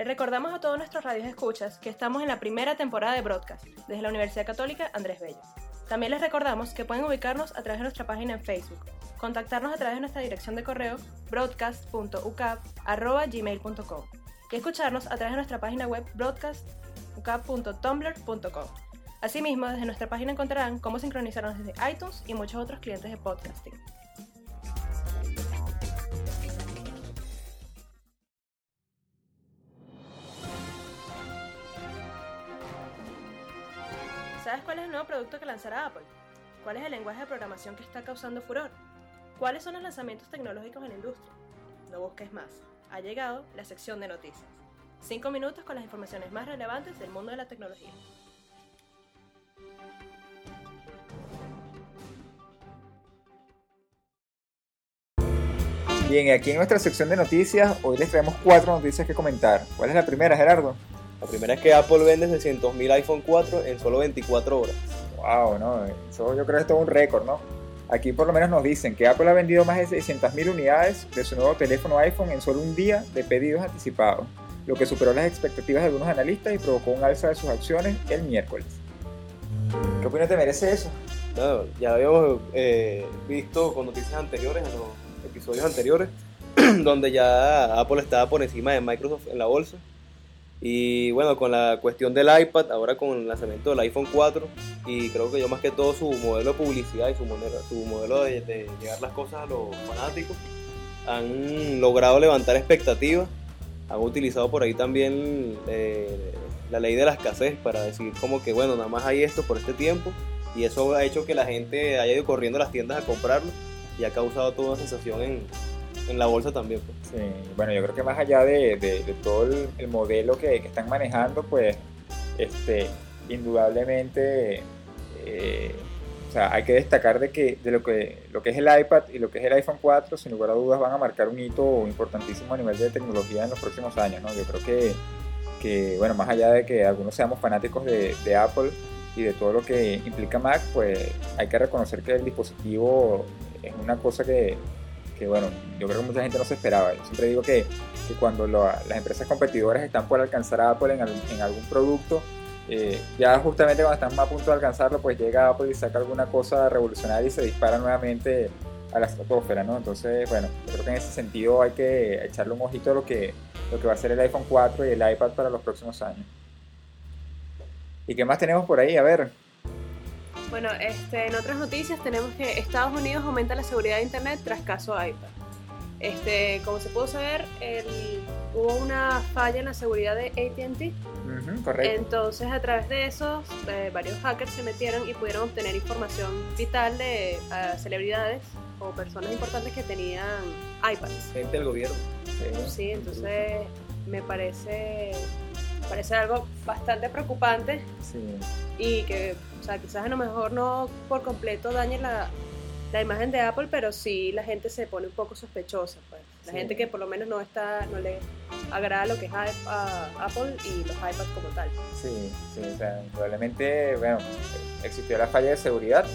Les recordamos a todos nuestros radios escuchas que estamos en la primera temporada de Broadcast, desde la Universidad Católica Andrés Bello. También les recordamos que pueden ubicarnos a través de nuestra página en Facebook, contactarnos a través de nuestra dirección de correo broadcast.ucap@gmail.com y escucharnos a través de nuestra página web broadcastucap.tumblr.com. Asimismo, desde nuestra página encontrarán cómo sincronizarnos desde iTunes y muchos otros clientes de podcasting. ¿Sabes cuál es el nuevo producto que lanzará Apple? ¿Cuál es el lenguaje de programación que está causando furor? ¿Cuáles son los lanzamientos tecnológicos en la industria? No busques más. Ha llegado la sección de noticias. 5 minutos con las informaciones más relevantes del mundo de la tecnología. Bien, aquí en nuestra sección de noticias, hoy les traemos 4 noticias que comentar. ¿Cuál es la primera, Gerardo? La primera es que Apple vende 600.000 iPhone 4 en solo 24 horas. Wow, ¿no? Eso yo creo que es todo un récord, ¿no? Aquí por lo menos nos dicen que Apple ha vendido más de 600.000 unidades de su nuevo teléfono iPhone en solo un día de pedidos anticipados, lo que superó las expectativas de algunos analistas y provocó un alza de sus acciones el miércoles. ¿Qué opinión te merece eso? No, ya lo habíamos visto con noticias anteriores, en los episodios anteriores, donde ya Apple estaba por encima de Microsoft en la bolsa. Y bueno, con la cuestión del iPad, ahora con el lanzamiento del iPhone 4, y creo que yo más que todo su modelo de publicidad y su modelo de llegar las cosas a los fanáticos, han logrado levantar expectativas. Han utilizado por ahí también la ley de la escasez para decir como que bueno, nada más hay esto por este tiempo, y eso ha hecho que la gente haya ido corriendo a las tiendas a comprarlo y ha causado toda una sensación en la bolsa también, pues. Sí, bueno, yo creo que más allá de todo el modelo que están manejando, pues indudablemente o sea, hay que destacar de lo que es el iPad y lo que es el iPhone 4, sin lugar a dudas van a marcar un hito importantísimo a nivel de tecnología en los próximos años, ¿no? Yo creo que bueno, más allá de que algunos seamos fanáticos de Apple y de todo lo que implica Mac, pues hay que reconocer que el dispositivo es una cosa que bueno, yo creo que mucha gente no se esperaba. Yo siempre digo que cuando las empresas competidoras están por alcanzar a Apple en algún producto, ya justamente cuando están a punto de alcanzarlo, pues llega Apple y saca alguna cosa revolucionaria y se dispara nuevamente a la estratosfera, ¿no? Entonces, bueno, yo creo que en ese sentido hay que echarle un ojito a lo que va a ser el iPhone 4 y el iPad para los próximos años. ¿Y qué más tenemos por ahí? A ver. Bueno, en otras noticias tenemos que Estados Unidos aumenta la seguridad de Internet tras caso iPad. Como se pudo saber, hubo una falla en la seguridad de AT&T. Correcto. Entonces, a través de eso, varios hackers se metieron y pudieron obtener información vital de celebridades o personas importantes que tenían iPads. Gente del gobierno. Sí, entonces me parece algo bastante preocupante. Sí. Y que, o sea, quizás a lo mejor no por completo dañe la imagen de Apple, pero sí la gente se pone un poco sospechosa, pues. La gente que por lo menos no le agrada lo que es Apple y los iPads como tal. Sí, o sea, probablemente, bueno, existió la falla de seguridad.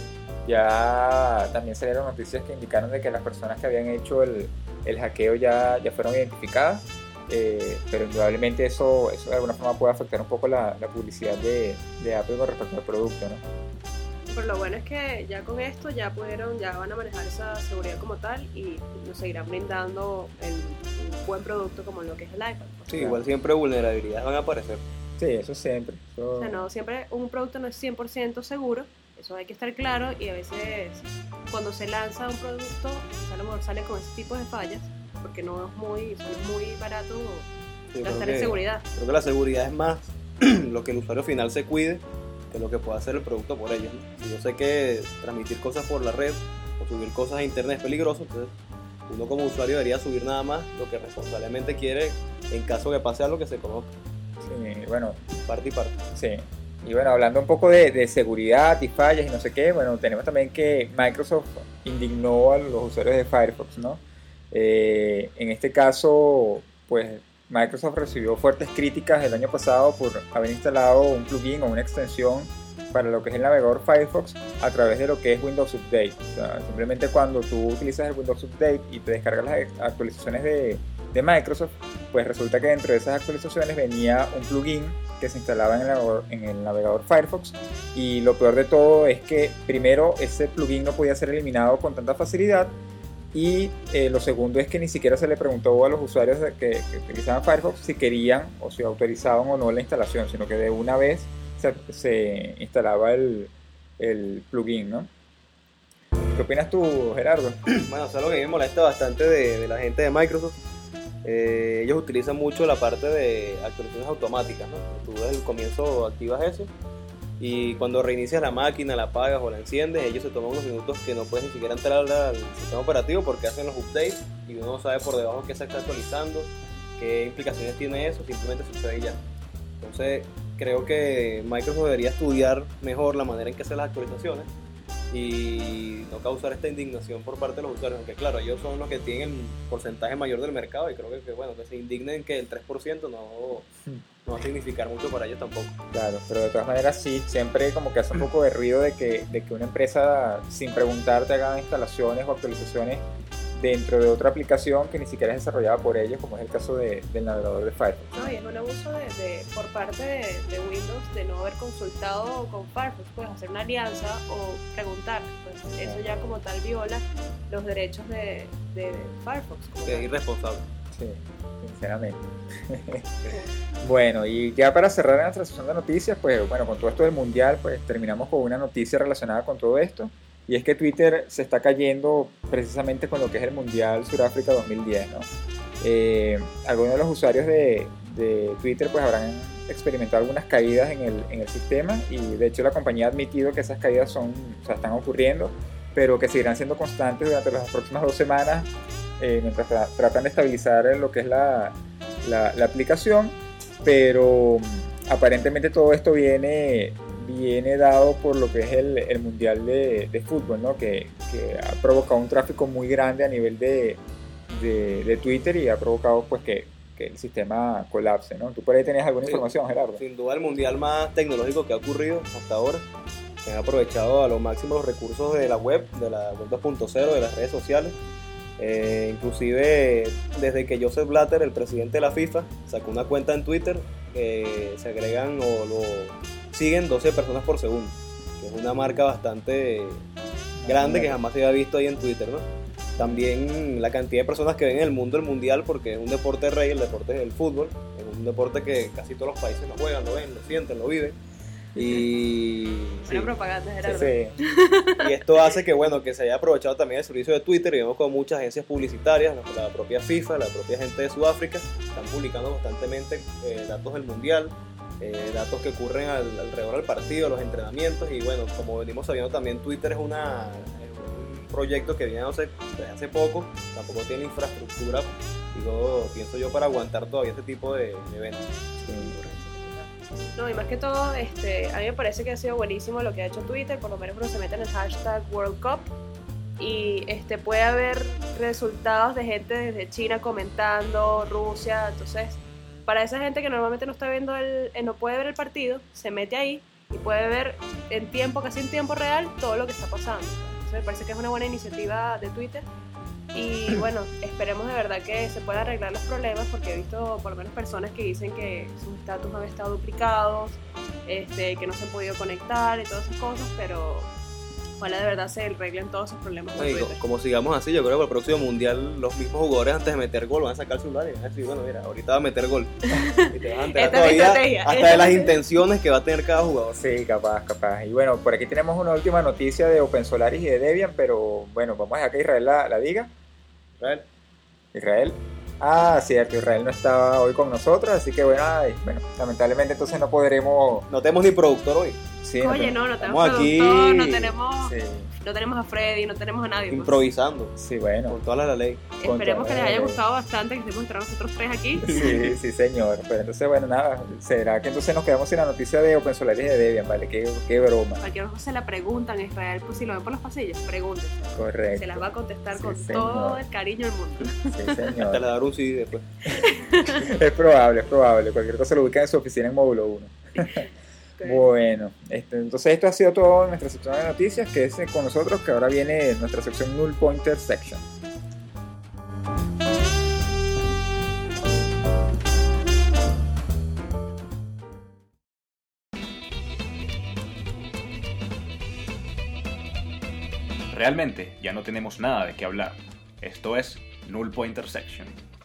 Ya también salieron noticias que indicaron de que las personas que habían hecho el hackeo ya fueron identificadas. Pero indudablemente eso de alguna forma puede afectar un poco la publicidad de Apple con respecto al producto, ¿no? Pero lo bueno es que ya con esto ya van a manejar esa seguridad como tal y nos seguirán brindando un buen producto como lo que es el iPad. Sí, igual siempre vulnerabilidades van a aparecer. Sí, eso siempre. O sea, no, siempre un producto no es 100% seguro, eso hay que estar claro, y a veces cuando se lanza un producto, a lo mejor sale con ese tipo de fallas, porque no es muy barato gastar en seguridad. Creo que la seguridad es más lo que el usuario final se cuide que lo que pueda hacer el producto por ellos, ¿no? Si yo sé que transmitir cosas por la red o subir cosas a internet es peligroso, entonces uno como usuario debería subir nada más lo que responsablemente quiere en caso que pase algo que se conozca. Sí, bueno. Parte y parte. Sí. Y bueno, hablando un poco de seguridad y fallas y no sé qué, bueno, tenemos también que Microsoft indignó a los usuarios de Firefox, ¿no? En este caso, pues Microsoft recibió fuertes críticas el año pasado por haber instalado un plugin o una extensión para lo que es el navegador Firefox a través de lo que es Windows Update. O sea, simplemente cuando tú utilizas el Windows Update y te descargas las actualizaciones de Microsoft, pues resulta que dentro de esas actualizaciones venía un plugin que se instalaba en el navegador Firefox, y lo peor de todo es que primero ese plugin no podía ser eliminado con tanta facilidad, y lo segundo es que ni siquiera se le preguntó a los usuarios que utilizaban Firefox si querían o si autorizaban o no la instalación, sino que de una vez se instalaba el plugin, ¿no? ¿Qué opinas tú, Gerardo? Bueno, eso es lo que me molesta bastante de la gente de Microsoft. Ellos utilizan mucho la parte de actualizaciones automáticas, ¿no? Tú desde el comienzo activas eso y cuando reinicias la máquina, la apagas o la enciendes, ellos se toman unos minutos que no puedes ni siquiera entrar al sistema operativo porque hacen los updates y uno no sabe por debajo qué se está actualizando, qué implicaciones tiene eso, simplemente sucede y ya. Entonces creo que Microsoft debería estudiar mejor la manera en que hace las actualizaciones y no causar esta indignación por parte de los usuarios, aunque claro, ellos son los que tienen el porcentaje mayor del mercado y creo que bueno, que se indignen que el 3% no va a significar mucho para ellos tampoco. Claro, pero de todas maneras sí, siempre como que hace un poco de ruido de que una empresa sin preguntarte haga instalaciones o actualizaciones dentro de otra aplicación que ni siquiera es desarrollada por ellos, como es el caso del navegador de Firefox. No, y es un abuso por parte de Windows de no haber consultado con Firefox, pues hacer una alianza o preguntar, pues eso ya como tal viola los derechos de Firefox. Que es irresponsable. Sí, sinceramente. Bueno, y ya para cerrar nuestra sesión de noticias, pues bueno, con todo esto del mundial, pues terminamos con una noticia relacionada con todo esto. Y es que Twitter se está cayendo precisamente con lo que es el Mundial Sudáfrica 2010, ¿no? Algunos de los usuarios de Twitter pues habrán experimentado algunas caídas en el sistema, y de hecho la compañía ha admitido que esas caídas están ocurriendo, pero que seguirán siendo constantes durante las próximas 2 semanas mientras tratan de estabilizar lo que es la aplicación, pero aparentemente todo esto viene dado por lo que es el mundial de fútbol, ¿no? Que ha provocado un tráfico muy grande a nivel de Twitter y ha provocado pues que el sistema colapse, ¿no? ¿Tú por ahí tenías alguna información, Gerardo? Sin duda el mundial más tecnológico que ha ocurrido hasta ahora. Se han aprovechado a lo máximo los recursos de la web, de la web 2.0, de las redes sociales. Inclusive desde que Joseph Blatter, el presidente de la FIFA, sacó una cuenta en Twitter, se agregan o lo siguen 12 personas por segundo, que es una marca bastante grande que jamás se había visto ahí en Twitter, ¿no? También la cantidad de personas que ven en el mundo el mundial, porque es un deporte rey, el deporte del fútbol, es un deporte que casi todos los países lo juegan, lo ven, lo sienten, lo viven. Y buena propaganda, Gerardo. Sí. Y esto hace que bueno, que se haya aprovechado también el servicio de Twitter, y vemos con muchas agencias publicitarias, la propia FIFA, la propia gente de Sudáfrica, están publicando constantemente datos del mundial, datos que ocurren alrededor del partido, los entrenamientos, y bueno, como venimos sabiendo también Twitter es un proyecto que viene desde hace poco, tampoco tiene infraestructura, pienso yo, para aguantar todavía este tipo de eventos. No, y más que todo, a mí me parece que ha sido buenísimo lo que ha hecho Twitter, por lo menos uno se mete en el hashtag World Cup y puede haber resultados de gente desde China comentando, Rusia, entonces para esa gente que normalmente no está viendo no puede ver el partido, se mete ahí y puede ver casi en tiempo real todo lo que está pasando. Entonces me parece que es una buena iniciativa de Twitter. Y bueno, esperemos de verdad que se puedan arreglar los problemas, porque he visto por lo menos personas que dicen que sus estatus han estado duplicados, que no se han podido conectar y todas esas cosas, pero ojalá de verdad se arreglen todos esos problemas con Twitter. Como sigamos así, yo creo que para el próximo mundial los mismos jugadores antes de meter gol van a sacar el celular y van a decir, bueno, mira, ahorita va a meter gol. Y te van a enterar todavía hasta de las intenciones que va a tener cada jugador. Sí, capaz. Y bueno, por aquí tenemos una última noticia de OpenSolaris y de Debian, pero bueno, vamos a dejar que Israel la diga. Israel. Ah, cierto, Israel no estaba hoy con nosotros, así que bueno, lamentablemente entonces no podremos... No tenemos ni productor hoy. Sí, Oye, no tenemos productor, aquí... no tenemos a Freddy, no tenemos a nadie. Improvisando. Pues. Sí, bueno. Con toda la ley. Esperemos que les haya gustado bastante que estemos entre nosotros tres aquí. Sí, señor. Pero entonces, bueno, nada, será que entonces nos quedamos sin la noticia de OpenSolaris y de Debian, ¿vale? Qué broma. Cualquier cosa se la preguntan a Israel, pues si lo ven por los pasillos, pregúntense. Correcto. Se las va a contestar con todo el cariño del mundo. Sí, señor. Hasta le dar un CD después. Es probable. Cualquier cosa lo ubican en su oficina en módulo 1. Bueno, entonces esto ha sido todo en nuestra sección de noticias. Quédense con nosotros, que ahora viene nuestra sección Null Pointer Section. realmente ya no tenemos nada de qué hablar. Esto es Null Pointer Section.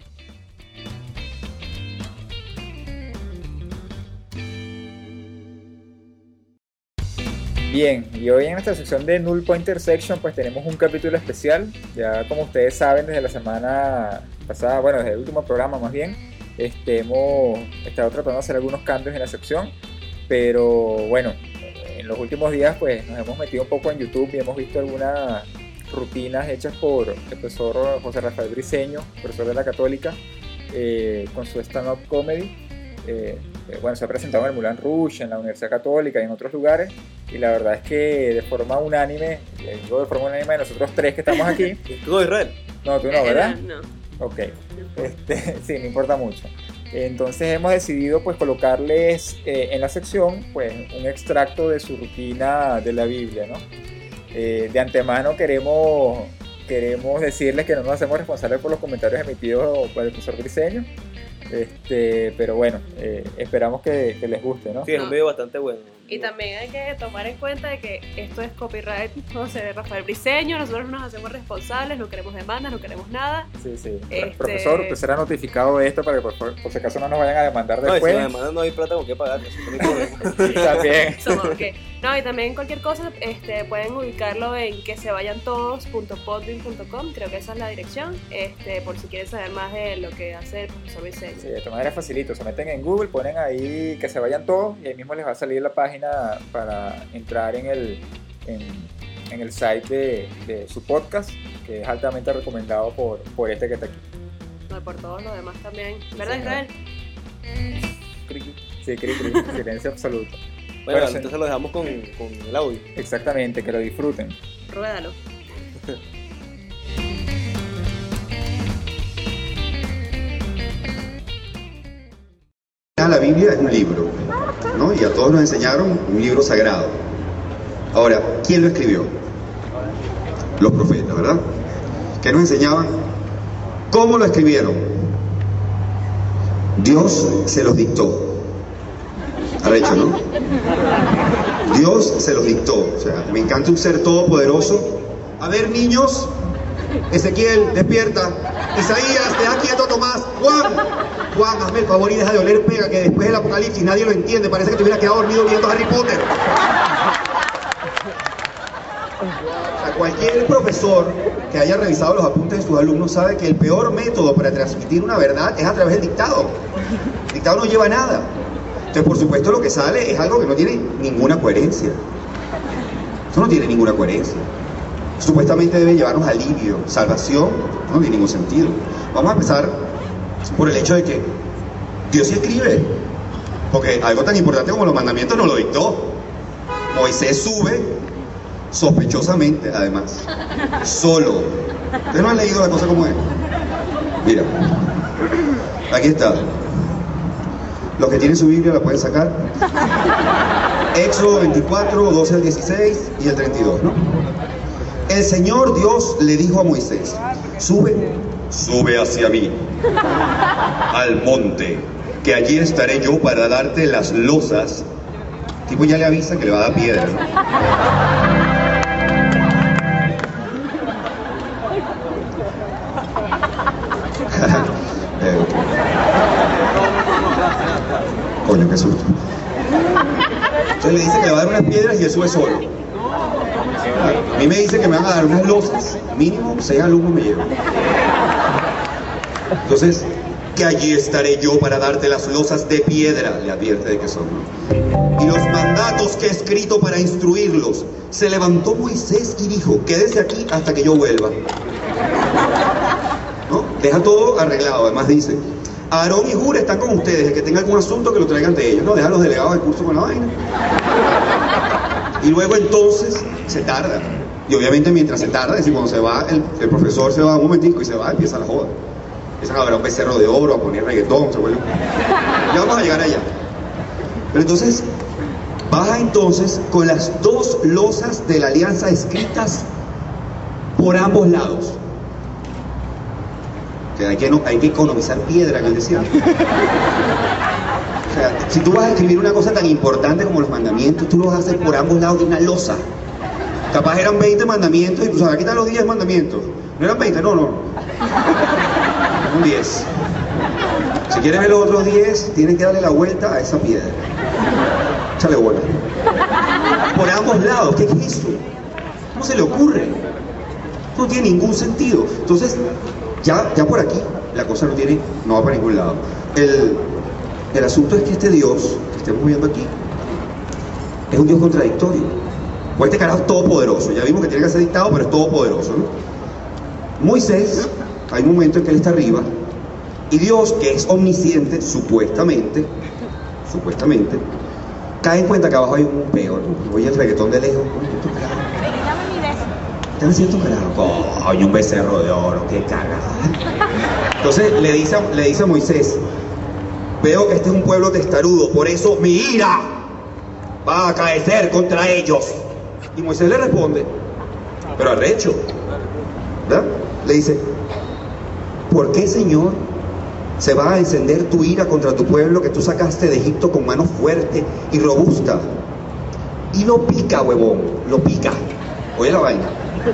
Bien, y hoy en nuestra sección de Null Pointer Section pues tenemos un capítulo especial. Ya como ustedes saben, desde la semana pasada, bueno, desde el último programa más bien, hemos estado tratando de hacer algunos cambios en la sección, pero bueno, en los últimos días pues nos hemos metido un poco en YouTube y hemos visto algunas rutinas hechas por el profesor José Rafael Briceño, profesor de la Católica, con su stand-up comedy. Bueno, se ha presentado en el Moulin Rouge, en la Universidad Católica y en otros lugares, y la verdad es que de forma unánime, digo de forma unánime de nosotros tres que estamos aquí. ¿Tú, Israel? No, tú no, ¿verdad? No. Ok, sí, no importa mucho. Entonces hemos decidido pues colocarles en la sección pues un extracto de su rutina de la Biblia, ¿no? De antemano queremos decirles que no nos hacemos responsables por los comentarios emitidos por el profesor Briceño. Pero bueno, esperamos que les guste, ¿no? Sí, es un video bastante bueno. Y también hay que tomar en cuenta de que esto es copyright, no sé, de Rafael Briceño. Nosotros no nos hacemos responsables, no queremos demandas, no queremos nada. Sí. Profesor, usted será notificado de esto para que por si acaso no nos vayan a demandar después. No, si nos demandan no hay plata con qué pagar, También. Okay. No, y también cualquier cosa pueden ubicarlo en quesevayantodos.podbean.com, creo que esa es la dirección, por si quieren saber más de lo que hace el profesor Briceño. Sí, de todas maneras facilito, se meten en Google, ponen ahí que se vayan todos y ahí mismo les va a salir la página para entrar en el site de su podcast, que es altamente recomendado por este que está aquí. No, por todos los demás también, ¿verdad, Israel? Sí, silencio absoluto. Bueno, entonces lo dejamos con el audio. Exactamente, que lo disfruten. Ruédalo. La Biblia es un libro, ¿no? Y a todos nos enseñaron un libro sagrado. Ahora, ¿quién lo escribió? Los profetas, ¿verdad? ¿Qué nos enseñaban? ¿Cómo lo escribieron? Dios se los dictó. Arrecho, ¿no? Dios se los dictó. O sea, me encanta un ser todopoderoso. A ver, niños, Ezequiel, despierta. Isaías, te da quieto, Tomás. Juan, hazme el favor y deja de oler pega, que después del apocalipsis nadie lo entiende. Parece que te hubiera quedado dormido viendo Harry Potter. O sea, cualquier profesor que haya revisado los apuntes de sus alumnos sabe que el peor método para transmitir una verdad es a través del dictado. El dictado no lleva nada. Entonces, por supuesto, lo que sale es algo que no tiene ninguna coherencia. Eso no tiene ninguna coherencia. Supuestamente debe llevarnos alivio, salvación, no tiene ningún sentido. Vamos a empezar por el hecho de que Dios sí escribe, porque algo tan importante como los mandamientos no lo dictó. Moisés sube, sospechosamente además, solo. ¿Ustedes no han leído la cosa como es? Mira, aquí está. Los que tienen su Biblia la pueden sacar. Éxodo 24, 12 al 16 y el 32, ¿no? El Señor Dios le dijo a Moisés: sube hacia mí, al monte, que allí estaré yo para darte las losas. El tipo ya le avisa que le va a dar piedra, ¿no? Coño, qué susto. Entonces le dice que le va a dar unas piedras y él sube solo. A mí me dice que me van a dar unas losas, mínimo 6 alumnos me llevan. Entonces, que allí estaré yo para darte las losas de piedra, le advierte de que son, ¿no? Y los mandatos que he escrito para instruirlos. Se levantó Moisés y dijo: quédese aquí hasta que yo vuelva, ¿no? Deja todo arreglado. Además dice: Aarón y Hur están con ustedes, el que tenga algún asunto que lo traigan de ellos, ¿no? Deja a los delegados del curso con la vaina. Y luego entonces se tarda. Y obviamente mientras se tarda, es decir, cuando se va, el profesor se va un momentico y se va, empieza la joda. Empiezan a ver un becerro de oro, a poner reggaetón, se vuelve. Ya vamos a llegar allá. Pero entonces, baja entonces con las 2 losas de la alianza escritas por ambos lados. O sea, hay que economizar piedra en el desierto. O sea, si tú vas a escribir una cosa tan importante como los mandamientos, tú lo vas a hacer por ambos lados de una losa. Capaz eran 20 mandamientos y tú sabes, aquí están los 10 mandamientos. No eran 20, no. Un 10. Si quieres ver los otros 10, tienes que darle la vuelta a esa piedra. Échale bola. Por ambos lados, ¿qué es eso? ¿Cómo se le ocurre? No tiene ningún sentido. Entonces, ya por aquí, la cosa no va para ningún lado. El asunto es que este Dios que estamos viendo aquí es un Dios contradictorio. Pues este carajo es todopoderoso. Ya vimos que tiene que ser dictado, pero es todopoderoso, ¿no? Moisés, hay un momento en que él está arriba, y Dios, que es omnisciente, supuestamente, cae en cuenta que abajo hay un peo, ¿no? Oye el reggaetón de lejos, ¿están haciendo carajo? Coño, un becerro de oro, qué cagada. Entonces le dice a Moisés, veo que este es un pueblo testarudo, por eso mi ira va a acaecer contra ellos. Y Moisés le responde, pero arrecho, ¿verdad? Le dice, ¿por qué, Señor, se va a encender tu ira contra tu pueblo que tú sacaste de Egipto con mano fuerte y robusta? Y lo pica, huevón, lo pica. Oye la vaina.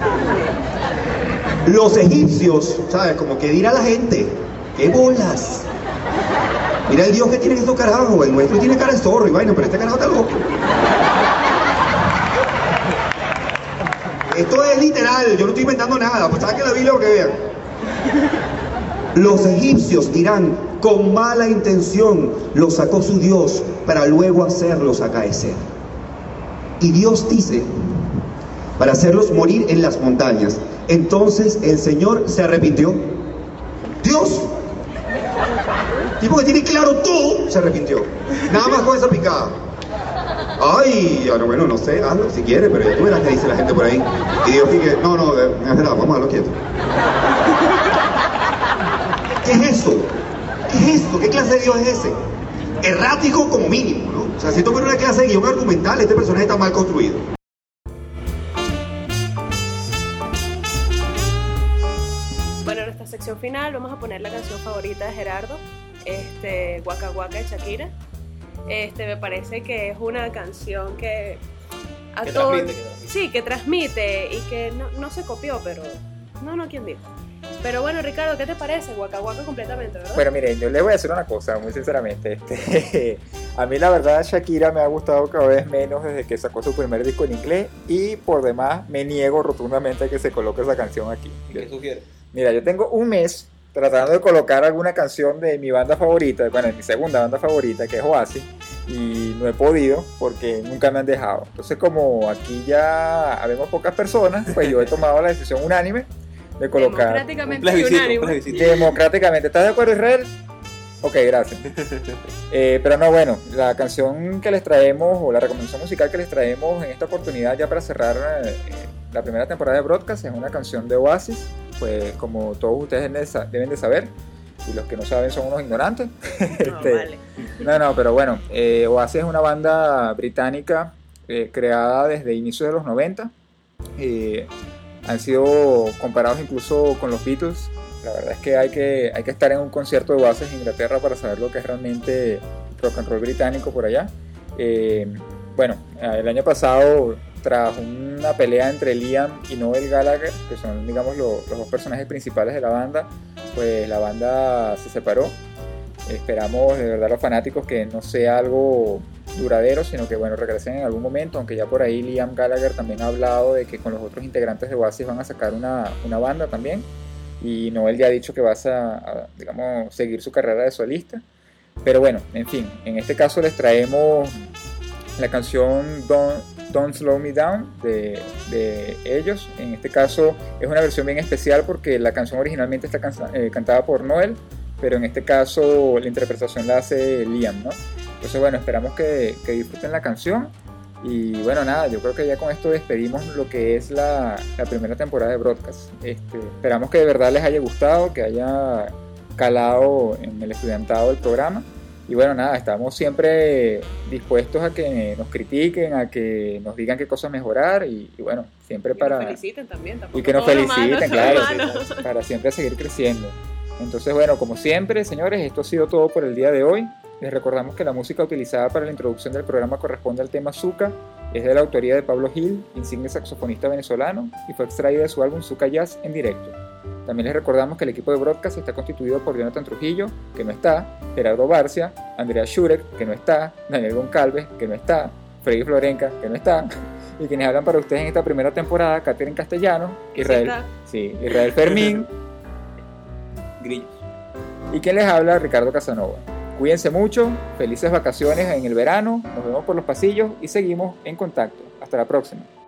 Los egipcios, ¿sabes? Como que dirá la gente, ¡qué bolas! Mira el Dios que tiene estos carajos, el nuestro tiene cara de zorro y vaina, pero este carajo está loco. Esto es literal, yo no estoy inventando nada, pues saquen la Biblia para que vean. Los egipcios dirán, con mala intención los sacó su Dios para luego hacerlos acaecer. Y Dios dice, para hacerlos morir en las montañas. Entonces el Señor se arrepintió. Dios, tipo que tiene claro todo, se arrepintió. Nada más con esa picada. Ay, bueno, no sé, hazlo si quieres, pero ya tú verás que dice la gente por ahí. Y Dios dice, no, es verdad, vamos a dejarlo quieto. ¿Qué es eso? ¿Qué es esto? ¿Qué clase de Dios es ese? Errático como mínimo, ¿no? O sea, si toca una clase de guión argumental, este personaje está mal construido. Bueno, en esta sección final vamos a poner la canción favorita de Gerardo, Waka Waka de Shakira. Me parece que es una canción que a todos, sí, que transmite y que no se copió, pero no, ¿quién dijo? Pero bueno, Ricardo, ¿qué te parece? Waka Waka completamente, ¿verdad? Bueno, miren, yo le voy a decir una cosa, muy sinceramente. A mí la verdad Shakira me ha gustado cada vez menos desde que sacó su primer disco en inglés y por demás me niego rotundamente a que se coloque esa canción aquí. ¿Qué sugieres? Mira, yo tengo un mes tratando de colocar alguna canción de mi banda favorita, bueno, de mi segunda banda favorita, que es Oasis, y no he podido porque nunca me han dejado. Entonces, como aquí ya habemos pocas personas, pues yo he tomado la decisión unánime de colocar... Democráticamente. ¿Estás de acuerdo, Israel? Ok, gracias. Pero no, bueno, la canción que les traemos, o la recomendación musical que les traemos en esta oportunidad ya para cerrar la primera temporada de Broadcast, es una canción de Oasis, pues como todos ustedes deben de saber, y los que no saben son unos ignorantes. Vale. No, pero bueno, Oasis es una banda británica creada desde inicios de los 90. Han sido comparados incluso con los Beatles. La verdad es que hay que estar en un concierto de Oasis en Inglaterra para saber lo que es realmente rock and roll británico por allá. Bueno, el año pasado, tras una pelea entre Liam y Noel Gallagher, que son, digamos, los dos personajes principales de la banda, pues la banda se separó. Esperamos de verdad los fanáticos que no sea algo duradero, sino que bueno, regresen en algún momento, aunque ya por ahí Liam Gallagher también ha hablado de que con los otros integrantes de Oasis van a sacar una banda también, y Noel ya ha dicho que va a digamos, seguir su carrera de solista. Pero bueno, en fin, en este caso les traemos la canción Don't Slow Me Down de ellos. En este caso es una versión bien especial porque la canción originalmente está cantada por Noel, pero en este caso la interpretación la hace Liam, ¿no? Entonces bueno, esperamos que disfruten la canción. Y bueno, nada, yo creo que ya con esto despedimos lo que es la primera temporada de Broadcast. Esperamos que de verdad les haya gustado, que haya calado en el estudiantado del programa. Y bueno, nada, estamos siempre dispuestos a que nos critiquen, a que nos digan qué cosas mejorar y bueno, siempre para... Que nos feliciten también. Y que nos feliciten, claro, para siempre seguir creciendo. Entonces, bueno, como siempre, señores, esto ha sido todo por el día de hoy. Les recordamos que la música utilizada para la introducción del programa corresponde al tema Zucca Es de la autoría de Pablo Gil, insigne saxofonista venezolano, y fue extraída de su álbum Zucca Jazz en directo. También les recordamos que el equipo de Broadcast está constituido por Jonathan Trujillo, que no está, Gerardo Barcia, Andrea Schurek, que no está, Daniel Goncalves, que no está, Freddy Florenca, que no está, y quienes hablan para ustedes en esta primera temporada, Catherine Castellano, Israel Fermín, Grillos. y quien les habla, Ricardo Casanova. Cuídense mucho, felices vacaciones en el verano, nos vemos por los pasillos y seguimos en contacto. Hasta la próxima.